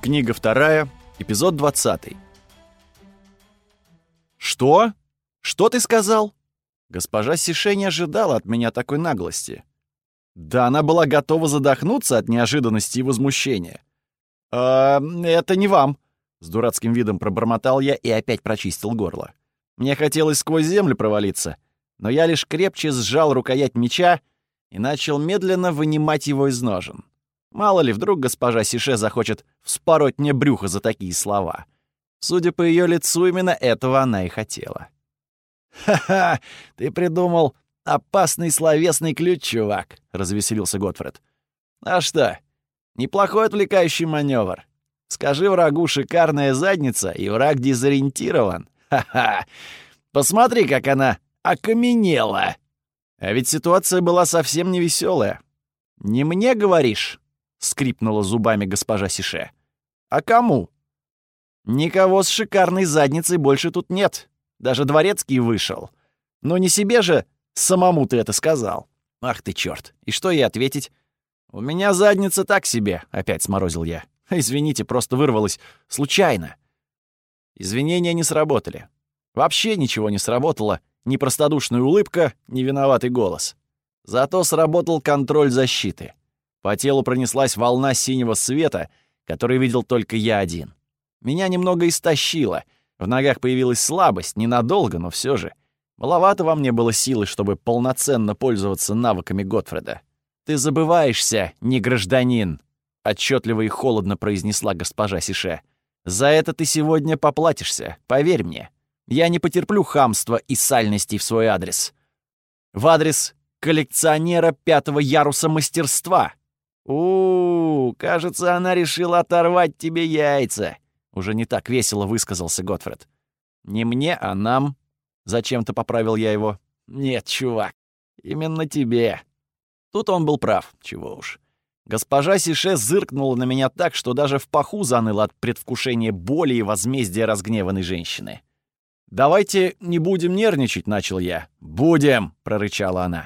Книга 2, эпизод 20. «Что? Что ты сказал?» Госпожа Сише не ожидала от меня такой наглости. Да она была готова задохнуться от неожиданности и возмущения. Это не вам», — с дурацким видом пробормотал я и опять прочистил горло. Мне хотелось сквозь землю провалиться, но я лишь крепче сжал рукоять меча и начал медленно вынимать его из ножен. Мало ли, вдруг госпожа Сише захочет вспороть мне брюхо за такие слова. Судя по ее лицу, именно этого она и хотела. «Ха-ха! Ты придумал опасный словесный ключ, чувак!» — развеселился Готфред. «А что? Неплохой отвлекающий маневр. Скажи врагу «шикарная задница», и враг дезориентирован. Ха-ха! Посмотри, как она окаменела!» А ведь ситуация была совсем невеселая. «Не мне, говоришь?» — скрипнула зубами госпожа Сише. «А кому?» «Никого с шикарной задницей больше тут нет. Даже дворецкий вышел. Но не себе же самому ты это сказал. Ах ты чёрт! И что ей ответить? У меня задница так себе», — опять сморозил я. «Извините, просто вырвалось случайно». Извинения не сработали. Вообще ничего не сработало. Ни простодушная улыбка, ни виноватый голос. Зато сработал контроль защиты. По телу пронеслась волна синего света, который видел только я один. Меня немного истощило. В ногах появилась слабость, ненадолго, но все же. Маловато во мне было силы, чтобы полноценно пользоваться навыками Готфреда. «Ты забываешься, не гражданин», — отчетливо и холодно произнесла госпожа Сише. «За это ты сегодня поплатишься, поверь мне. Я не потерплю хамства и сальностей в свой адрес. В адрес коллекционера 5-го яруса мастерства. Кажется, она решила оторвать тебе яйца», — уже не так весело высказался Готфред. «Не мне, а нам», — зачем-то поправил я его. «Нет, чувак, именно тебе». Тут он был прав, чего уж. Госпожа Сише зыркнула на меня так, что даже в паху заныло от предвкушения боли и возмездия разгневанной женщины. «Давайте не будем нервничать», — начал я. «Будем», — прорычала она.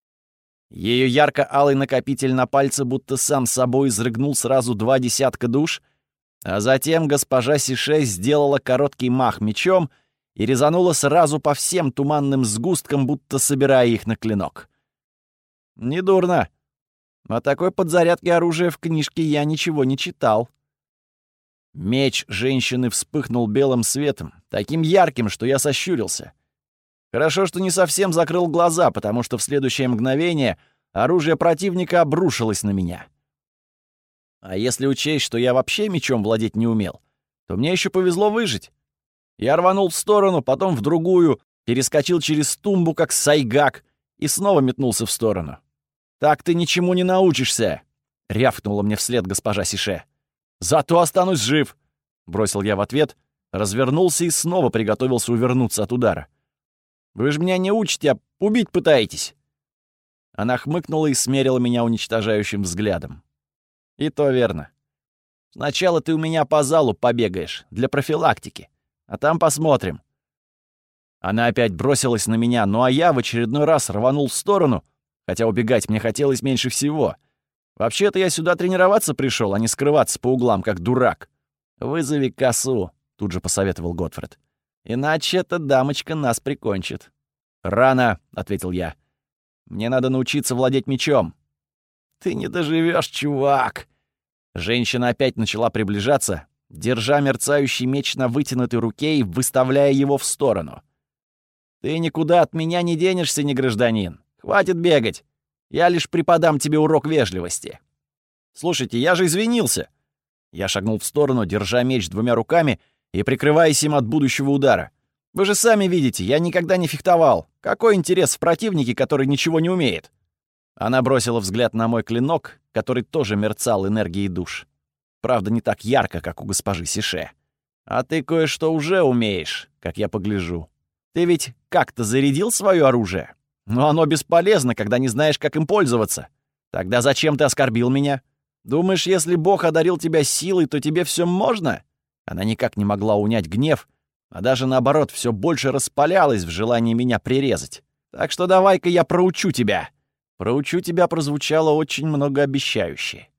Ее ярко-алый накопитель на пальце будто сам собой изрыгнул сразу 2 десятка душ, а затем госпожа Сише сделала короткий мах мечом и резанула сразу по всем туманным сгусткам, будто собирая их на клинок. Недурно. О такой подзарядке оружия в книжке я ничего не читал. Меч женщины вспыхнул белым светом, таким ярким, что я сощурился. Хорошо, что не совсем закрыл глаза, потому что в следующее мгновение оружие противника обрушилось на меня. А если учесть, что я вообще мечом владеть не умел, то мне еще повезло выжить. Я рванул в сторону, потом в другую, перескочил через тумбу, как сайгак, и снова метнулся в сторону. «Так ты ничему не научишься!» — рявкнула мне вслед госпожа Сише. «Зато останусь жив!» — бросил я в ответ, развернулся и снова приготовился увернуться от удара. «Вы же меня не учите, а убить пытаетесь!» Она хмыкнула и смерила меня уничтожающим взглядом. «И то верно. Сначала ты у меня по залу побегаешь, для профилактики, а там посмотрим». Она опять бросилась на меня, ну а я в очередной раз рванул в сторону, хотя убегать мне хотелось меньше всего. Вообще-то я сюда тренироваться пришел, а не скрываться по углам, как дурак. «Вызови косу», — тут же посоветовал Готфред. «Иначе эта дамочка нас прикончит». «Рано», — ответил я. «Мне надо научиться владеть мечом». «Ты не доживешь, чувак!» Женщина опять начала приближаться, держа мерцающий меч на вытянутой руке и выставляя его в сторону. «Ты никуда от меня не денешься, не гражданин. Хватит бегать. Я лишь преподам тебе урок вежливости». «Слушайте, я же извинился». Я шагнул в сторону, держа меч 2 руками и прикрываясь им от будущего удара. «Вы же сами видите, я никогда не фехтовал. Какой интерес в противнике, который ничего не умеет?» Она бросила взгляд на мой клинок, который тоже мерцал энергией душ. Правда, не так ярко, как у госпожи Сише. «А ты кое-что уже умеешь, как я погляжу. Ты ведь как-то зарядил свое оружие? Но оно бесполезно, когда не знаешь, как им пользоваться. Тогда зачем ты оскорбил меня? Думаешь, если Бог одарил тебя силой, то тебе все можно?» Она никак не могла унять гнев, а даже наоборот, все больше распалялась в желании меня прирезать. «Так что давай-ка я проучу тебя». «Проучу тебя» прозвучало очень многообещающе.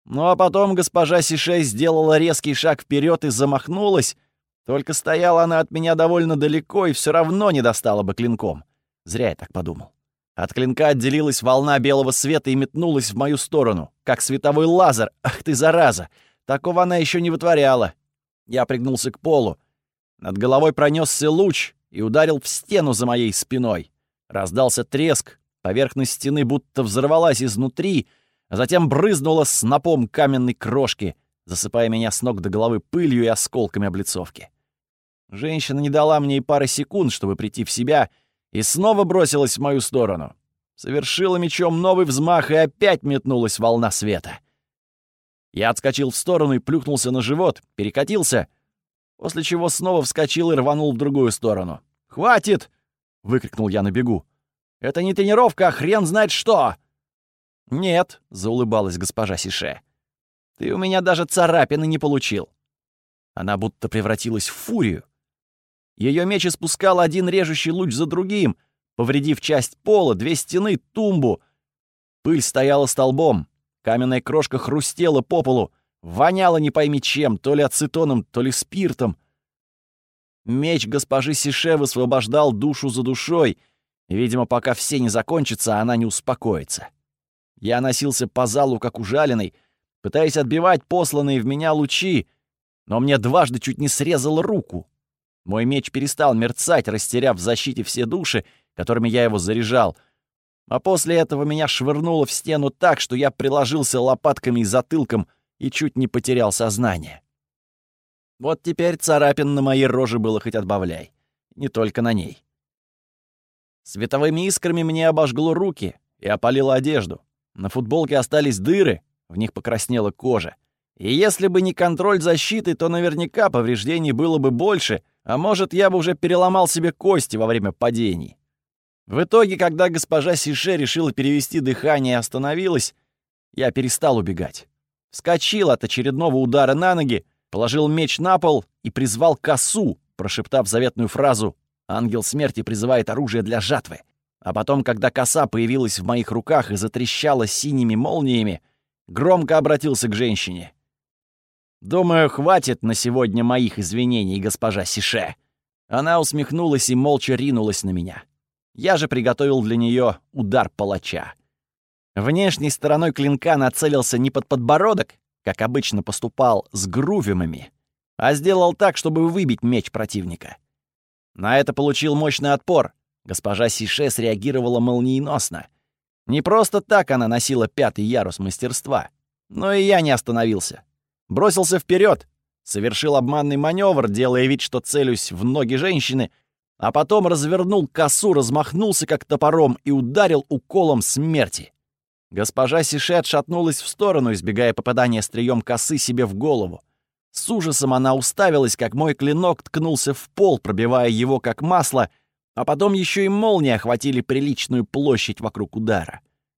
Ну а потом госпожа Сише сделала резкий шаг вперед и замахнулась. Только стояла она от меня довольно далеко и все равно не достала бы клинком. Зря я так подумал. От клинка отделилась волна белого света и метнулась в мою сторону, как световой лазер. Ах ты, зараза! Такого она еще не вытворяла. Я пригнулся к полу. Над головой пронесся луч и ударил в стену за моей спиной. Раздался треск, поверхность стены будто взорвалась изнутри, а затем брызнула снопом каменной крошки, засыпая меня с ног до головы пылью и осколками облицовки. Женщина не дала мне и пары секунд, чтобы прийти в себя, и снова бросилась в мою сторону. Совершила мечом новый взмах, и опять метнулась волна света. Я отскочил в сторону и плюхнулся на живот, перекатился, после чего снова вскочил и рванул в другую сторону. «Хватит!» — выкрикнул я на бегу. «Это не тренировка, а хрен знает что!» «Нет», — заулыбалась госпожа Сише. «Ты у меня даже царапины не получил». Она будто превратилась в фурию. Ее меч испускал один режущий луч за другим, повредив часть пола, 2 стены, тумбу. Пыль стояла столбом, каменная крошка хрустела по полу, воняла не пойми чем, то ли ацетоном, то ли спиртом. Меч госпожи Сише высвобождал душу за душой, и, видимо, пока все не закончатся, она не успокоится. Я носился по залу, как ужаленный, пытаясь отбивать посланные в меня лучи, но мне дважды чуть не срезал руку. Мой меч перестал мерцать, растеряв в защите все души, которыми я его заряжал, а после этого меня швырнуло в стену так, что я приложился лопатками и затылком и чуть не потерял сознание. Вот теперь царапин на моей роже было хоть отбавляй, не только на ней. Световыми искрами мне обожгло руки и опалило одежду. На футболке остались дыры, в них покраснела кожа. И если бы не контроль защиты, то наверняка повреждений было бы больше, а может, я бы уже переломал себе кости во время падений. В итоге, когда госпожа Сише решила перевести дыхание и остановилась, я перестал убегать. Вскочил от очередного удара на ноги, положил меч на пол и призвал косу, прошептав заветную фразу «Ангел смерти призывает оружие для жатвы». А потом, когда коса появилась в моих руках и затрещала синими молниями, громко обратился к женщине. «Думаю, хватит на сегодня моих извинений, госпожа Сише». Она усмехнулась и молча ринулась на меня. Я же приготовил для нее удар палача. Внешней стороной клинка нацелился не под подбородок, как обычно поступал с грувимами, а сделал так, чтобы выбить меч противника. На это получил мощный отпор. Госпожа Сише среагировала молниеносно. Не просто так она носила 5-й ярус мастерства. Но и я не остановился. Бросился вперед, совершил обманный маневр, делая вид, что целюсь в ноги женщины, а потом развернул косу, размахнулся как топором и ударил уколом смерти. Госпожа Сише отшатнулась в сторону, избегая попадания стрием косы себе в голову. С ужасом она уставилась, как мой клинок ткнулся в пол, пробивая его как масло, а потом еще и молнии охватили приличную площадь вокруг удара.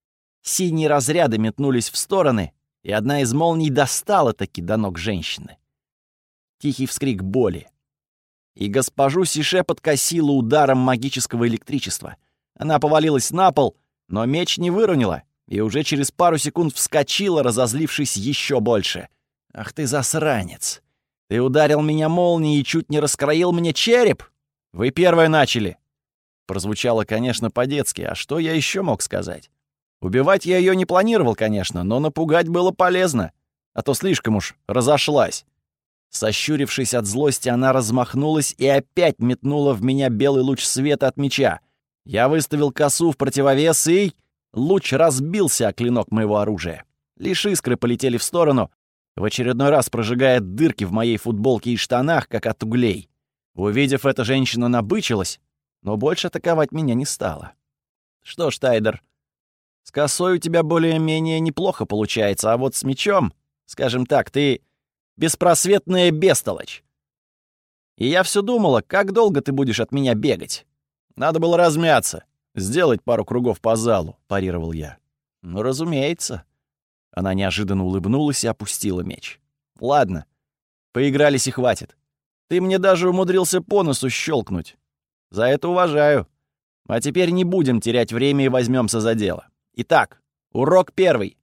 Синие разряды метнулись в стороны, и одна из молний достала-таки до ног женщины. Тихий вскрик боли. И госпожу Сише подкосило ударом магического электричества. Она повалилась на пол, но меч не выронила, и уже через пару секунд вскочила, разозлившись еще больше. «Ах ты засранец! Ты ударил меня молнией и чуть не раскроил мне череп? Вы первые начали!» Прозвучало, конечно, по-детски, а что я еще мог сказать? Убивать я ее не планировал, конечно, но напугать было полезно, а то слишком уж разошлась. Сощурившись от злости, она размахнулась и опять метнула в меня белый луч света от меча. Я выставил косу в противовес, и луч разбился о клинок моего оружия. Лишь искры полетели в сторону, в очередной раз прожигая дырки в моей футболке и штанах, как от углей. Увидев это, женщина набычилась, но больше атаковать меня не стала. «Что ж, Тайдер, с косой у тебя более-менее неплохо получается, а вот с мечом, скажем так, ты беспросветная бестолочь. И я все думала, как долго ты будешь от меня бегать. Надо было размяться, сделать пару кругов по залу», — парировал я. «Ну, разумеется». Она неожиданно улыбнулась и опустила меч. «Ладно, поигрались и хватит. Ты мне даже умудрился по носу щелкнуть. За это уважаю. А теперь не будем терять время и возьмемся за дело. Итак, урок первый.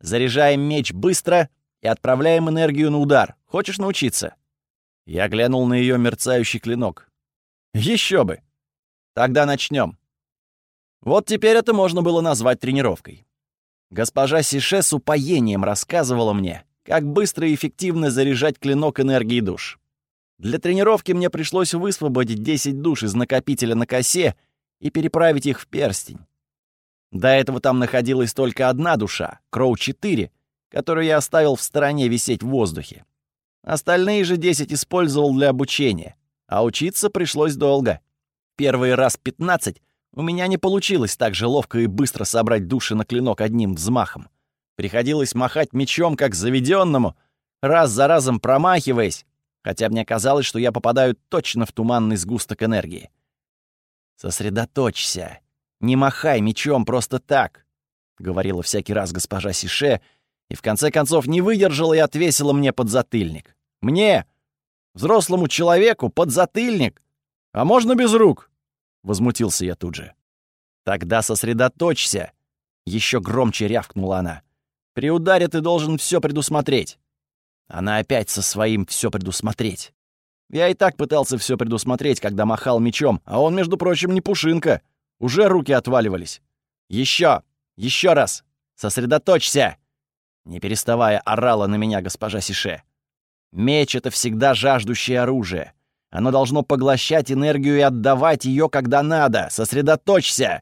Заряжаем меч быстро и отправляем энергию на удар. Хочешь научиться?» Я глянул на ее мерцающий клинок. «Еще бы! Тогда начнем». Вот теперь это можно было назвать тренировкой. Госпожа Сише с упоением рассказывала мне, как быстро и эффективно заряжать клинок энергии душ. Для тренировки мне пришлось высвободить 10 душ из накопителя на косе и переправить их в перстень. До этого там находилась только одна душа, Кроу-4, которую я оставил в стороне висеть в воздухе. Остальные же 10 использовал для обучения, а учиться пришлось долго. Первый раз 15 у меня не получилось так же ловко и быстро собрать души на клинок одним взмахом. Приходилось махать мечом как заведенному, раз за разом промахиваясь, хотя мне казалось, что я попадаю точно в туманный сгусток энергии. «Сосредоточься, не махай мечом просто так», — говорила всякий раз госпожа Сише, и в конце концов не выдержала и отвесила мне подзатыльник. «Мне, взрослому человеку, подзатыльник? А можно без рук?» — возмутился я тут же. «Тогда сосредоточься!» — еще громче рявкнула она. «При ударе ты должен все предусмотреть». Она опять со своим «все предусмотреть». Я и так пытался все предусмотреть, когда махал мечом, а он, между прочим, не пушинка. Уже руки отваливались. Еще раз! Сосредоточься!» Не переставая, орала на меня госпожа Сише. «Меч — это всегда жаждущее оружие. Оно должно поглощать энергию и отдавать ее, когда надо. Сосредоточься!»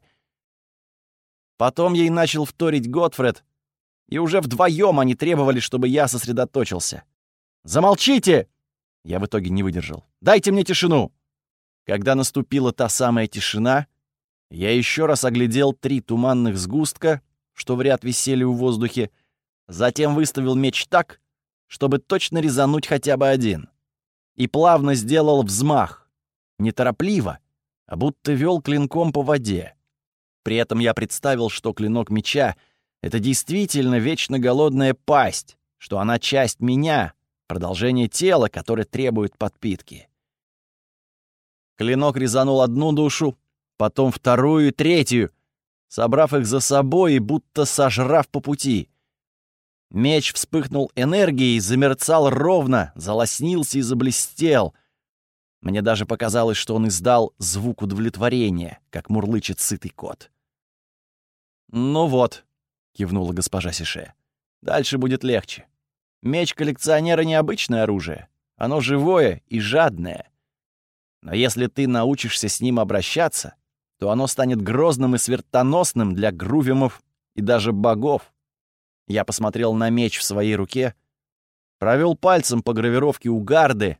Потом ей начал вторить Готфред, и уже вдвоем они требовали, чтобы я сосредоточился. «Замолчите!» Я в итоге не выдержал. «Дайте мне тишину!» Когда наступила та самая тишина, я еще раз оглядел 3 туманных сгустка, что в ряд висели в воздухе, затем выставил меч так, чтобы точно резануть хотя бы один, и плавно сделал взмах, неторопливо, а будто вел клинком по воде. При этом я представил, что клинок меча — это действительно вечно голодная пасть, что она часть меня, продолжение тела, которое требует подпитки. Клинок резанул одну душу, потом вторую и третью, собрав их за собой и будто сожрав по пути. Меч вспыхнул энергией, замерцал ровно, залоснился и заблестел. Мне даже показалось, что он издал звук удовлетворения, как мурлычет сытый кот. «Ну вот», — кивнула госпожа Сише, — «дальше будет легче. Меч коллекционера — необычное оружие. Оно живое и жадное. Но если ты научишься с ним обращаться, то оно станет грозным и смертоносным для грувимов и даже богов». Я посмотрел на меч в своей руке, провел пальцем по гравировке у гарды.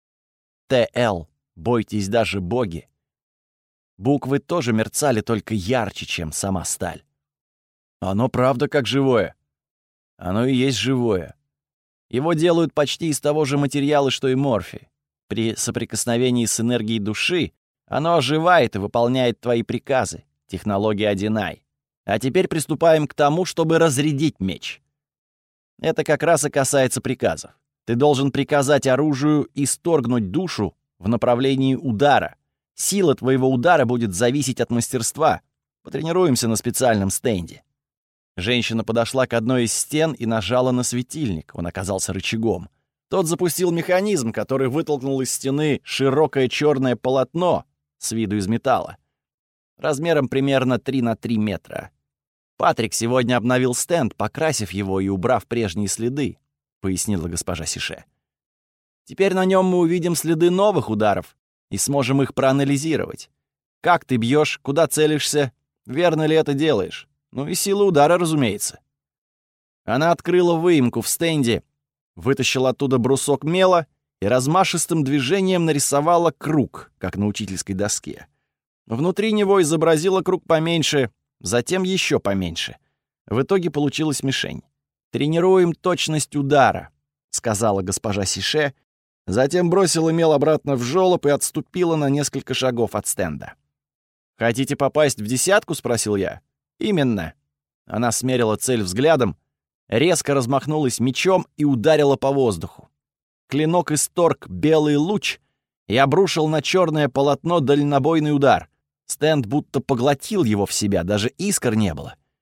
«ТЛ. Бойтесь даже боги». Буквы тоже мерцали, только ярче, чем сама сталь. Оно правда как живое. Оно и есть живое. Его делают почти из того же материала, что и морфий. При соприкосновении с энергией души оно оживает и выполняет твои приказы. Технология Одинай. А теперь приступаем к тому, чтобы разрядить меч. Это как раз и касается приказов. Ты должен приказать оружию исторгнуть душу в направлении удара. Сила твоего удара будет зависеть от мастерства. Потренируемся на специальном стенде. Женщина подошла к одной из стен и нажала на светильник. Он оказался рычагом. Тот запустил механизм, который вытолкнул из стены широкое черное полотно с виду из металла, размером примерно 3 на 3 метра. «Патрик сегодня обновил стенд, покрасив его и убрав прежние следы», — пояснила госпожа Сише. «Теперь на нем мы увидим следы новых ударов и сможем их проанализировать. Как ты бьешь, куда целишься, верно ли это делаешь? Ну и сила удара, разумеется». Она открыла выемку в стенде, вытащила оттуда брусок мела и размашистым движением нарисовала круг, как на учительской доске. Внутри него изобразила круг поменьше, затем еще поменьше. В итоге получилась мишень. «Тренируем точность удара», — сказала госпожа Сише, затем бросила мел обратно в жёлоб и отступила на несколько шагов от стенда. «Хотите попасть в десятку?» — спросил я. «Именно». Она смерила цель взглядом, резко размахнулась мечом и ударила по воздуху. Клинок исторг белый луч и обрушил на черное полотно дальнобойный удар. Стенд будто поглотил его в себя, даже искр не было.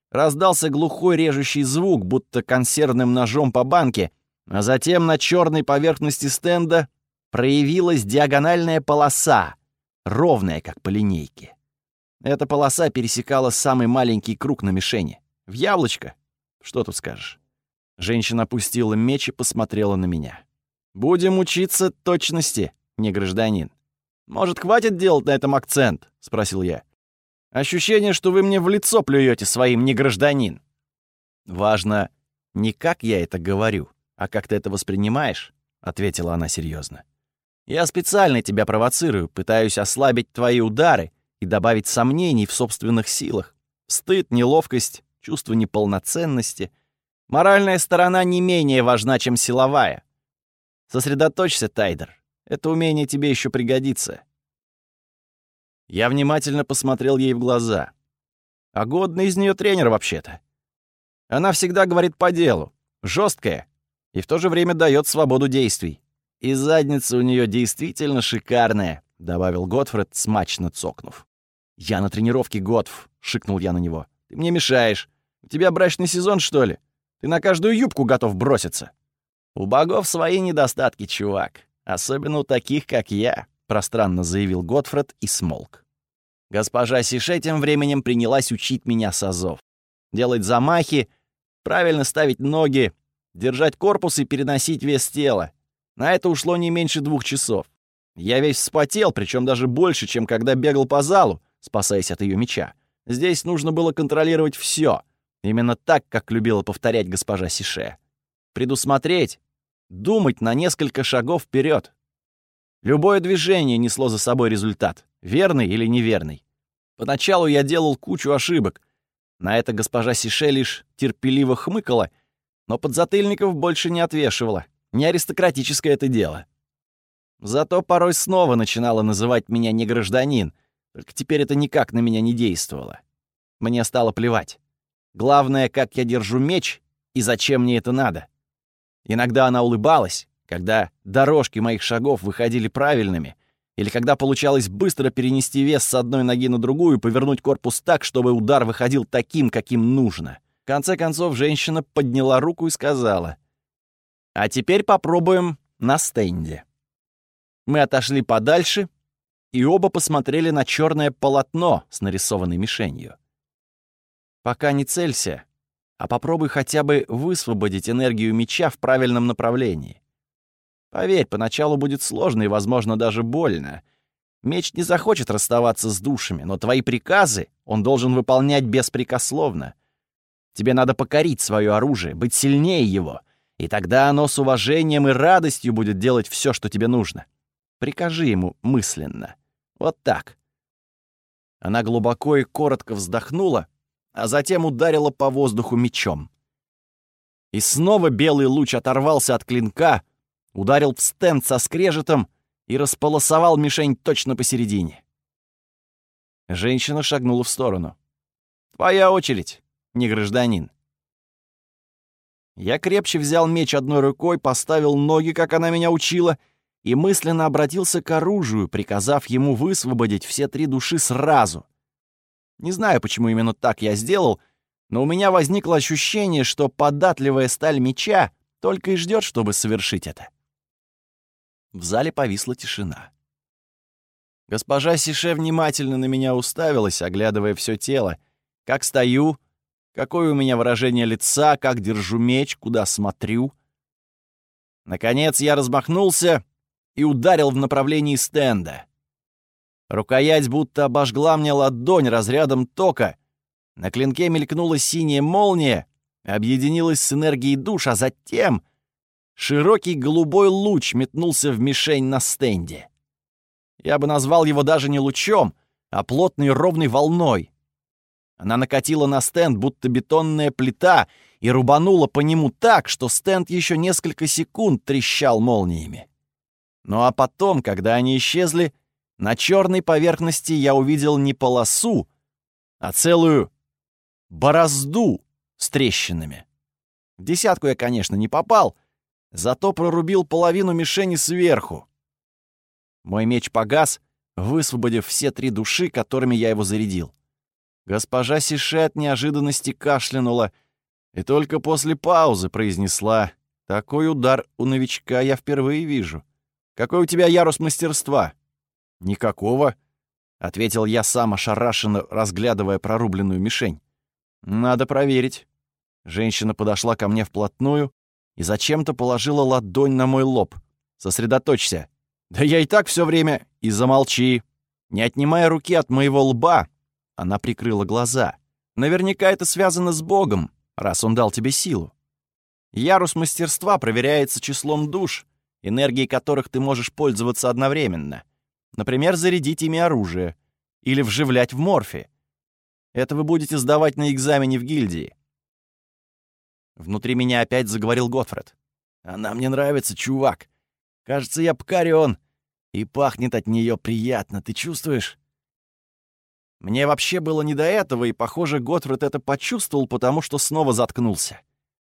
Раздался глухой режущий звук, будто консервным ножом по банке, а затем на черной поверхности стенда проявилась диагональная полоса, ровная, как по линейке. Эта полоса пересекала самый маленький круг на мишени. В яблочко? Что тут скажешь? Женщина опустила меч и посмотрела на меня. «Будем учиться точности, не гражданин». «Может, хватит делать на этом акцент?» — спросил я. «Ощущение, что вы мне в лицо плюете своим «не гражданин». «Важно не как я это говорю, а как ты это воспринимаешь», — ответила она серьезно. «Я специально тебя провоцирую, пытаюсь ослабить твои удары и добавить сомнений в собственных силах. Стыд, неловкость, чувство неполноценности. Моральная сторона не менее важна, чем силовая. Сосредоточься, Тайдер. Это умение тебе еще пригодится». Я внимательно посмотрел ей в глаза. А годный из нее тренер вообще-то. Она всегда говорит по делу, жесткая, и в то же время дает свободу действий. «И задница у нее действительно шикарная», — добавил Готфред, смачно цокнув. «Я на тренировке, Готф», — шикнул я на него. «Ты мне мешаешь. У тебя брачный сезон, что ли? Ты на каждую юбку готов броситься». «У богов свои недостатки, чувак. Особенно у таких, как я», — пространно заявил Готфред и смолк. Госпожа Сише тем временем принялась учить меня с азов. Делать замахи, правильно ставить ноги, держать корпус и переносить вес тела. На это ушло не меньше 2 часов. Я весь вспотел, причем даже больше, чем когда бегал по залу, спасаясь от ее меча. Здесь нужно было контролировать все, именно так, как любила повторять госпожа Сише. Предусмотреть, думать на несколько шагов вперед. Любое движение несло за собой результат, верный или неверный. Поначалу я делал кучу ошибок. На это госпожа Сише лишь терпеливо хмыкала, но подзатыльников больше не отвешивала. Не аристократическое это дело. Зато порой снова начинала называть меня не гражданин, только теперь это никак на меня не действовало. Мне стало плевать. Главное, как я держу меч и зачем мне это надо. Иногда она улыбалась, когда дорожки моих шагов выходили правильными, или когда получалось быстро перенести вес с одной ноги на другую и повернуть корпус так, чтобы удар выходил таким, каким нужно. В конце концов, женщина подняла руку и сказала: «А теперь попробуем на стенде». Мы отошли подальше и оба посмотрели на черное полотно с нарисованной мишенью. «Пока не целься, а попробуй хотя бы высвободить энергию меча в правильном направлении. Поверь, поначалу будет сложно и, возможно, даже больно. Меч не захочет расставаться с душами, но твои приказы он должен выполнять беспрекословно. Тебе надо покорить свое оружие, быть сильнее его, и тогда оно с уважением и радостью будет делать все, что тебе нужно. Прикажи ему мысленно. Вот так». Она глубоко и коротко вздохнула, а затем ударила по воздуху мечом. И снова белый луч оторвался от клинка, ударил в стенд со скрежетом и располосовал мишень точно посередине. Женщина шагнула в сторону. «Твоя очередь, не гражданин». Я крепче взял меч одной рукой, поставил ноги, как она меня учила, и мысленно обратился к оружию, приказав ему высвободить все 3 души сразу. Не знаю, почему именно так я сделал, но у меня возникло ощущение, что податливая сталь меча только и ждет, чтобы совершить это. В зале повисла тишина. Госпожа Сише внимательно на меня уставилась, оглядывая все тело. Как стою, какое у меня выражение лица, как держу меч, куда смотрю. Наконец я размахнулся и ударил в направлении стенда. Рукоять будто обожгла мне ладонь разрядом тока. На клинке мелькнула синяя молния, объединилась с энергией душ, а затем широкий голубой луч метнулся в мишень на стенде. Я бы назвал его даже не лучом, а плотной ровной волной. Она накатила на стенд, будто бетонная плита, и рубанула по нему так, что стенд еще несколько секунд трещал молниями. Ну а потом, когда они исчезли, на черной поверхности я увидел не полосу, а целую борозду с трещинами. В десятку я, конечно, не попал, зато прорубил половину мишени сверху. Мой меч погас, высвободив все 3 души, которыми я его зарядил. Госпожа Сише от неожиданности кашлянула и только после паузы произнесла: «Такой удар у новичка я впервые вижу. Какой у тебя ярус мастерства?» «Никакого», — ответил я сам ошарашенно, разглядывая прорубленную мишень. «Надо проверить». Женщина подошла ко мне вплотную и зачем-то положила ладонь на мой лоб. «Сосредоточься». «Да я и так все время...» «И замолчи». Не отнимая руки от моего лба, она прикрыла глаза. «Наверняка это связано с Богом, раз он дал тебе силу. Ярус мастерства проверяется числом душ, энергией которых ты можешь пользоваться одновременно. Например, зарядить ими оружие или вживлять в морфи. Это вы будете сдавать на экзамене в гильдии». Внутри меня опять заговорил Готфред. «Она мне нравится, чувак. Кажется, я покорён. И пахнет от нее приятно, ты чувствуешь?» Мне вообще было не до этого, и, похоже, Готфред это почувствовал, потому что снова заткнулся.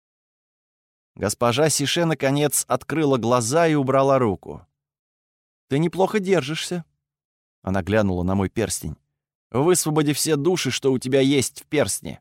Госпожа Сише, наконец, открыла глаза и убрала руку. «Ты неплохо держишься», — она глянула на мой перстень. «Высвободи все души, что у тебя есть в перстне».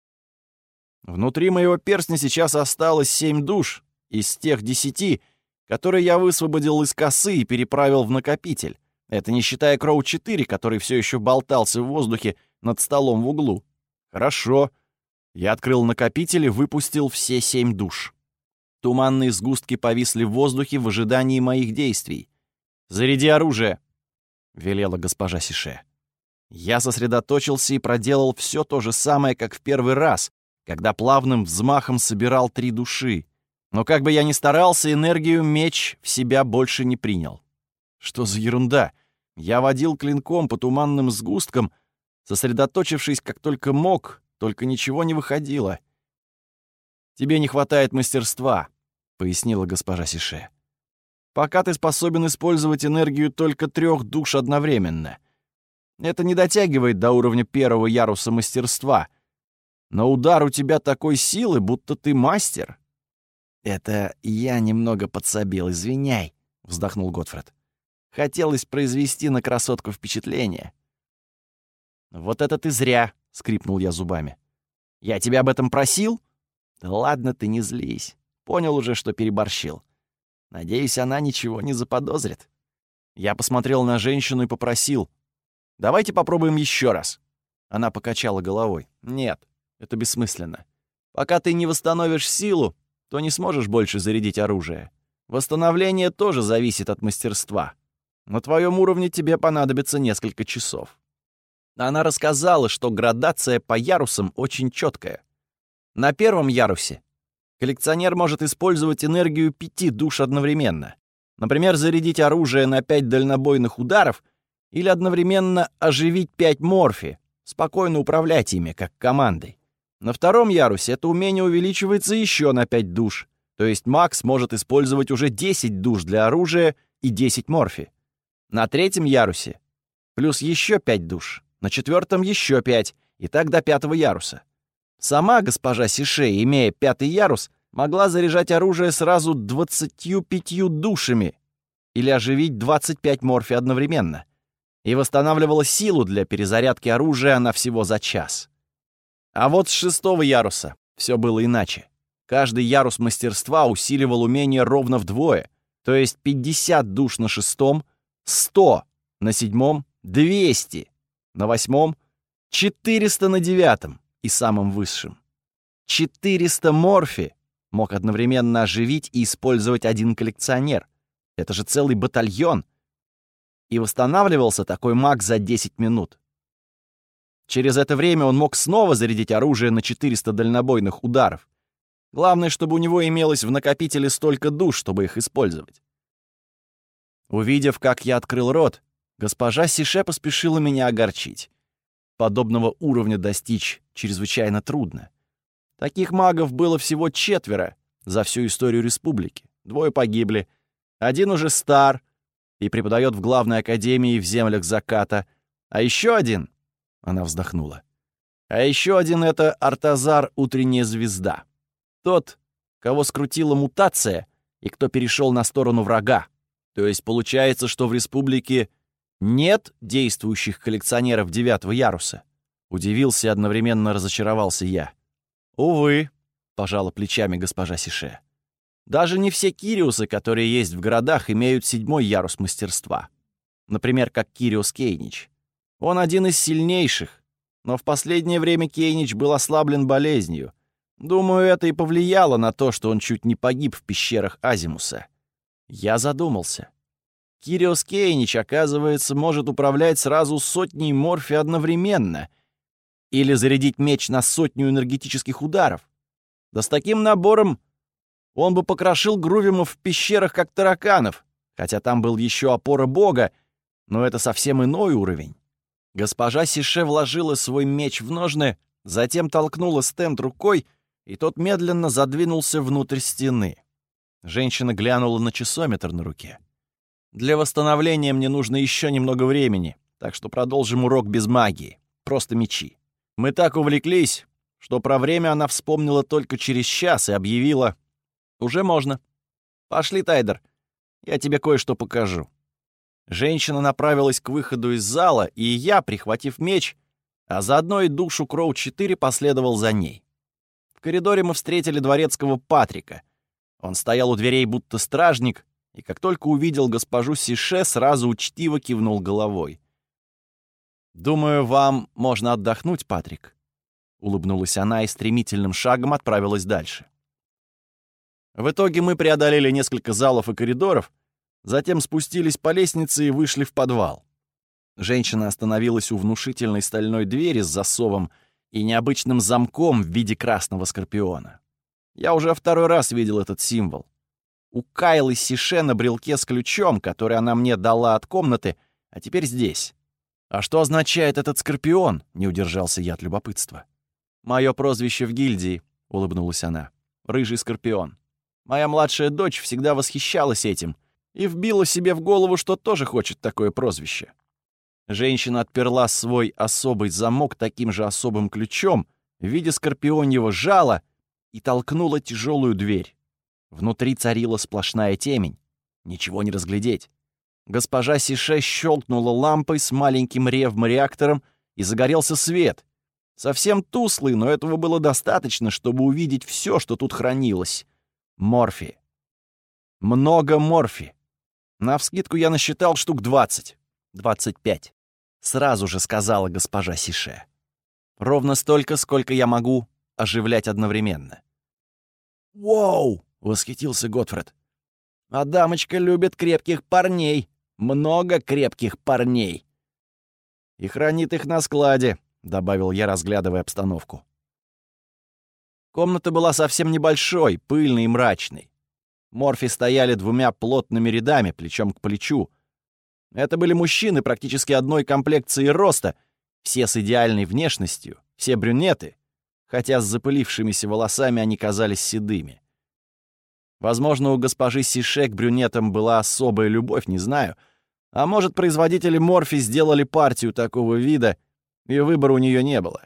Внутри моего перстня сейчас осталось 7 душ из тех 10, которые я высвободил из косы и переправил в накопитель. Это не считая Кроу-4, который все еще болтался в воздухе над столом в углу. Хорошо. Я открыл накопитель и выпустил все 7 душ. Туманные сгустки повисли в воздухе в ожидании моих действий. «Заряди оружие», — велела госпожа Сише. Я сосредоточился и проделал все то же самое, как в первый раз, когда плавным взмахом собирал 3 души. Но как бы я ни старался, энергию меч в себя больше не принял. Что за ерунда? Я водил клинком по туманным сгусткам, сосредоточившись как только мог, только ничего не выходило. «Тебе не хватает мастерства», — пояснила госпожа Сише. «Пока ты способен использовать энергию только 3 душ одновременно. Это не дотягивает до уровня 1-го яруса мастерства, но удар у тебя такой силы, будто ты мастер». «Это я немного подсобил, извиняй», — вздохнул Готфред. «Хотелось произвести на красотку впечатление». «Вот это ты зря», — скрипнул я зубами. «Я тебя об этом просил?» «Да ладно, ты не злись. Понял уже, что переборщил. Надеюсь, она ничего не заподозрит». Я посмотрел на женщину и попросил: «Давайте попробуем еще раз». Она покачала головой. «Нет, это бессмысленно. Пока ты не восстановишь силу, то не сможешь больше зарядить оружие. Восстановление тоже зависит от мастерства. На твоем уровне тебе понадобится несколько часов». Она рассказала, что градация по ярусам очень четкая. На 1-м ярусе коллекционер может использовать энергию 5 душ одновременно. Например, зарядить оружие на 5 дальнобойных ударов или одновременно оживить 5 морфи, спокойно управлять ими, как командой. На 2-м ярусе это умение увеличивается еще на 5 душ, то есть Макс может использовать уже 10 душ для оружия и 10 морфи. На 3-м ярусе плюс еще 5 душ, на 4-м еще 5, и так до 5-го яруса. Сама госпожа Сише, имея 5-й ярус, могла заряжать оружие сразу 25 душами или оживить 25 морфи одновременно, и восстанавливала силу для перезарядки оружия она всего за час. А вот с 6-го яруса все было иначе. Каждый ярус мастерства усиливал умение ровно вдвое, то есть 50 душ на 6-м, 100 на 7-м, 200 на 8-м, 400 на 9-м и самым высшим. 400 морфи мог одновременно оживить и использовать один коллекционер. Это же целый батальон. И восстанавливался такой маг за 10 минут. Через это время он мог снова зарядить оружие на 400 дальнобойных ударов. Главное, чтобы у него имелось в накопителе столько душ, чтобы их использовать. Увидев, как я открыл рот, госпожа Сише поспешила меня огорчить. Подобного уровня достичь чрезвычайно трудно. Таких магов было всего 4 за всю историю республики. 2 погибли, 1 уже стар и преподает в главной академии в землях заката, а еще 1... Она вздохнула. А еще 1 — это Артазар Утренняя Звезда. Тот, кого скрутила мутация и кто перешел на сторону врага. То есть получается, что в республике нет действующих коллекционеров 9-го яруса. Удивился и одновременно разочаровался я. «Увы», — пожала плечами госпожа Сише. «Даже не все Кириусы, которые есть в городах, имеют 7-й ярус мастерства. Например, как Кириус Кейнич. Он один из сильнейших, но в последнее время Кейнич был ослаблен болезнью. Думаю, это и повлияло на то, что он чуть не погиб в пещерах Азимуса». Я задумался. Кириус Кейнич, оказывается, может управлять сразу 100 морфи одновременно или зарядить меч на 100 энергетических ударов. Да с таким набором он бы покрошил Грувимов в пещерах, как тараканов, хотя там был еще опора бога, но это совсем иной уровень. Госпожа Сише вложила свой меч в ножны, затем толкнула стенд рукой, и тот медленно задвинулся внутрь стены. Женщина глянула на часометр на руке. «Для восстановления мне нужно еще немного времени, так что продолжим урок без магии. Просто мечи». Мы так увлеклись, что про время она вспомнила только через час и объявила: «Уже можно. Пошли, Тайдер, я тебе кое-что покажу». Женщина направилась к выходу из зала, и я, прихватив меч, а заодно и душу Кроу-4, последовал за ней. В коридоре мы встретили дворецкого Патрика. Он стоял у дверей будто стражник, и как только увидел госпожу Сише, сразу учтиво кивнул головой. «Думаю, вам можно отдохнуть, Патрик», — улыбнулась она и стремительным шагом отправилась дальше. В итоге мы преодолели несколько залов и коридоров, затем спустились по лестнице и вышли в подвал. Женщина остановилась у внушительной стальной двери с засовом и необычным замком в виде красного скорпиона. Я уже второй раз видел этот символ. У Кайлы Сише на брелке с ключом, который она мне дала от комнаты, а теперь здесь. «А что означает этот скорпион?» — не удержался я от любопытства. «Мое прозвище в гильдии», — улыбнулась она. «Рыжий скорпион. Моя младшая дочь всегда восхищалась этим и вбила себе в голову, что тоже хочет такое прозвище». Женщина отперла свой особый замок таким же особым ключом в виде скорпионьего жала и толкнула тяжелую дверь. Внутри царила сплошная темень. Ничего не разглядеть. Госпожа Сише щелкнула лампой с маленьким ревмореактором, и загорелся свет. Совсем тусклый, но этого было достаточно, чтобы увидеть все, что тут хранилось. Морфи. Много морфи. Навскидку я насчитал штук 20. 25. Сразу же сказала госпожа Сише. Ровно столько, сколько я могу оживлять одновременно. «Воу!» — восхитился Готфред. «А дамочка любит крепких парней. Много крепких парней». «И хранит их на складе», — добавил я, разглядывая обстановку. Комната была совсем небольшой, пыльной и мрачной. Морфи стояли двумя плотными рядами, плечом к плечу. Это были мужчины практически одной комплекции роста, все с идеальной внешностью, все брюнеты, хотя с запылившимися волосами они казались седыми. Возможно, у госпожи Сише к брюнетам была особая любовь, не знаю. А может, производители морфи сделали партию такого вида, и выбора у нее не было.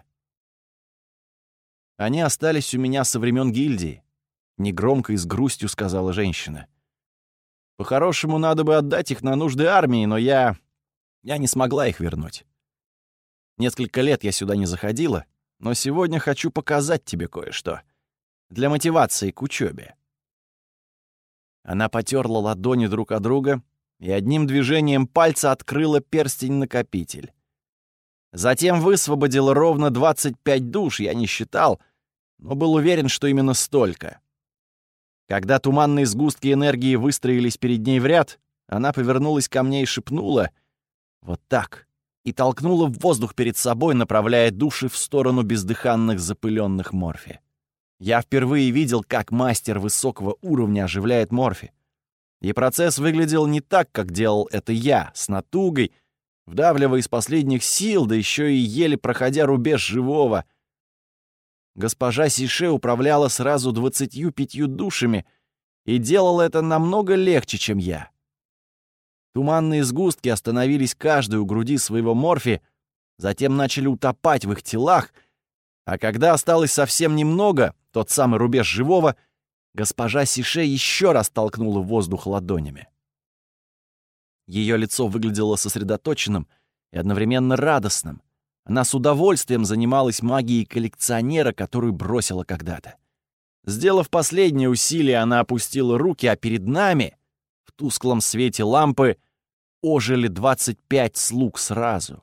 «Они остались у меня со времен гильдии», — негромко и с грустью сказала женщина. «По-хорошему, надо бы отдать их на нужды армии, но я не смогла их вернуть. Несколько лет я сюда не заходила, но сегодня хочу показать тебе кое-что. Для мотивации к учебе». Она потерла ладони друг от друга и одним движением пальца открыла перстень-накопитель. Затем высвободила ровно 25 душ, я не считал, но был уверен, что именно столько. Когда туманные сгустки энергии выстроились перед ней в ряд, она повернулась ко мне и шепнула «Вот так», и толкнула в воздух перед собой, направляя души в сторону бездыханных запыленных морфи. Я впервые видел, как мастер высокого уровня оживляет морфи. И процесс выглядел не так, как делал это я, с натугой, вдавливая из последних сил, да еще и еле проходя рубеж живого. Госпожа Сише управляла сразу 25 душами и делала это намного легче, чем я. Туманные сгустки остановились каждый у груди своего морфи, затем начали утопать в их телах, а когда осталось совсем немного, тот самый рубеж живого, госпожа Сише еще раз толкнула в воздух ладонями. Ее лицо выглядело сосредоточенным и одновременно радостным. Она с удовольствием занималась магией коллекционера, которую бросила когда-то. Сделав последнее усилие, она опустила руки, а перед нами, в тусклом свете лампы, ожили 25 слуг сразу.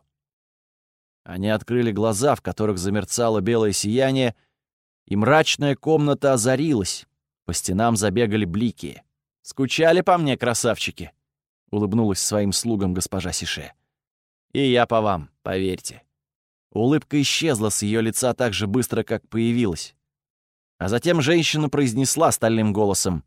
Они открыли глаза, в которых замерцало белое сияние, и мрачная комната озарилась. По стенам забегали блики. «Скучали по мне, красавчики?» — улыбнулась своим слугам госпожа Сише. «И я по вам, поверьте». Улыбка исчезла с ее лица так же быстро, как появилась. А затем женщина произнесла стальным голосом: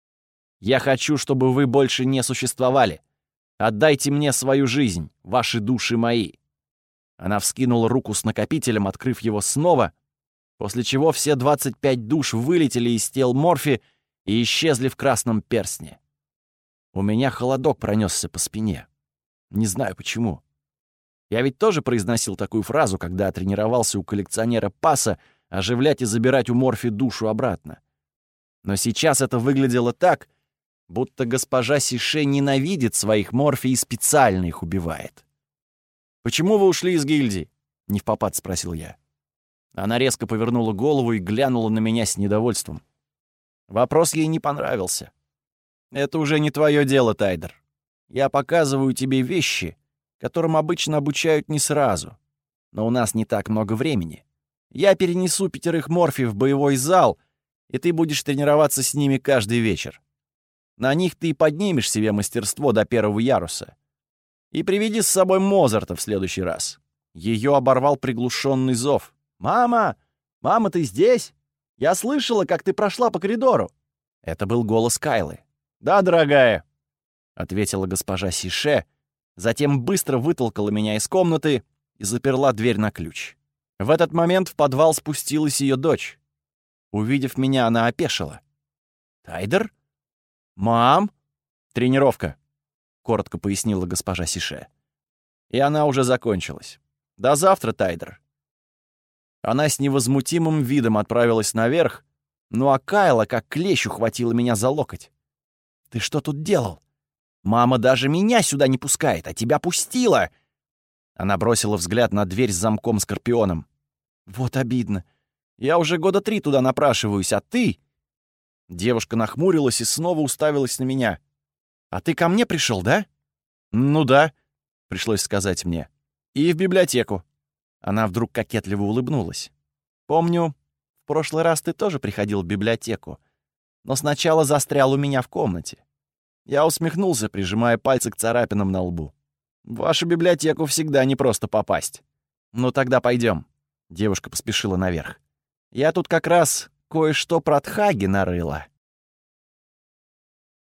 «Я хочу, чтобы вы больше не существовали. Отдайте мне свою жизнь, ваши души мои». Она вскинула руку с накопителем, открыв его снова, после чего все 25 душ вылетели из тел Морфи и исчезли в красном перстне. У меня холодок пронесся по спине. Не знаю почему. Я ведь тоже произносил такую фразу, когда тренировался у коллекционера Паса оживлять и забирать у Морфи душу обратно. Но сейчас это выглядело так, будто госпожа Сише ненавидит своих Морфи и специально их убивает. «Почему вы ушли из гильдии?» — невпопад спросил я. Она резко повернула голову и глянула на меня с недовольством. Вопрос ей не понравился. «Это уже не твое дело, Тайдер. Я показываю тебе вещи, которым обычно обучают не сразу. Но у нас не так много времени. Я перенесу 5 Морфи в боевой зал, и ты будешь тренироваться с ними каждый вечер. На них ты и поднимешь себе мастерство до 1 яруса. И приведи с собой Мозарта в следующий раз». Ее оборвал приглушенный зов. «Мама! Мама, ты здесь? Я слышала, как ты прошла по коридору!» Это был голос Кайлы. «Да, дорогая», — ответила госпожа Сише, затем быстро вытолкала меня из комнаты и заперла дверь на ключ. В этот момент в подвал спустилась ее дочь. Увидев меня, она опешила. «Тайдер? Мам?» «Тренировка», — коротко пояснила госпожа Сише. И она уже закончилась. «До завтра, Тайдер». Она с невозмутимым видом отправилась наверх, ну а Кайла как клещ ухватила меня за локоть. «Ты что тут делал? Мама даже меня сюда не пускает, а тебя пустила!» Она бросила взгляд на дверь с замком-скорпионом. «Вот обидно. Я уже 3 года туда напрашиваюсь, а ты...» Девушка нахмурилась и снова уставилась на меня. «А ты ко мне пришел, да?» «Ну да», — пришлось сказать мне. «И в библиотеку». Она вдруг кокетливо улыбнулась. «Помню, в прошлый раз ты тоже приходил в библиотеку, но сначала застрял у меня в комнате». Я усмехнулся, прижимая пальцы к царапинам на лбу. «В вашу библиотеку всегда непросто попасть». «Ну тогда пойдем. Девушка поспешила наверх. «Я тут как раз кое-что про Тхаги нарыла».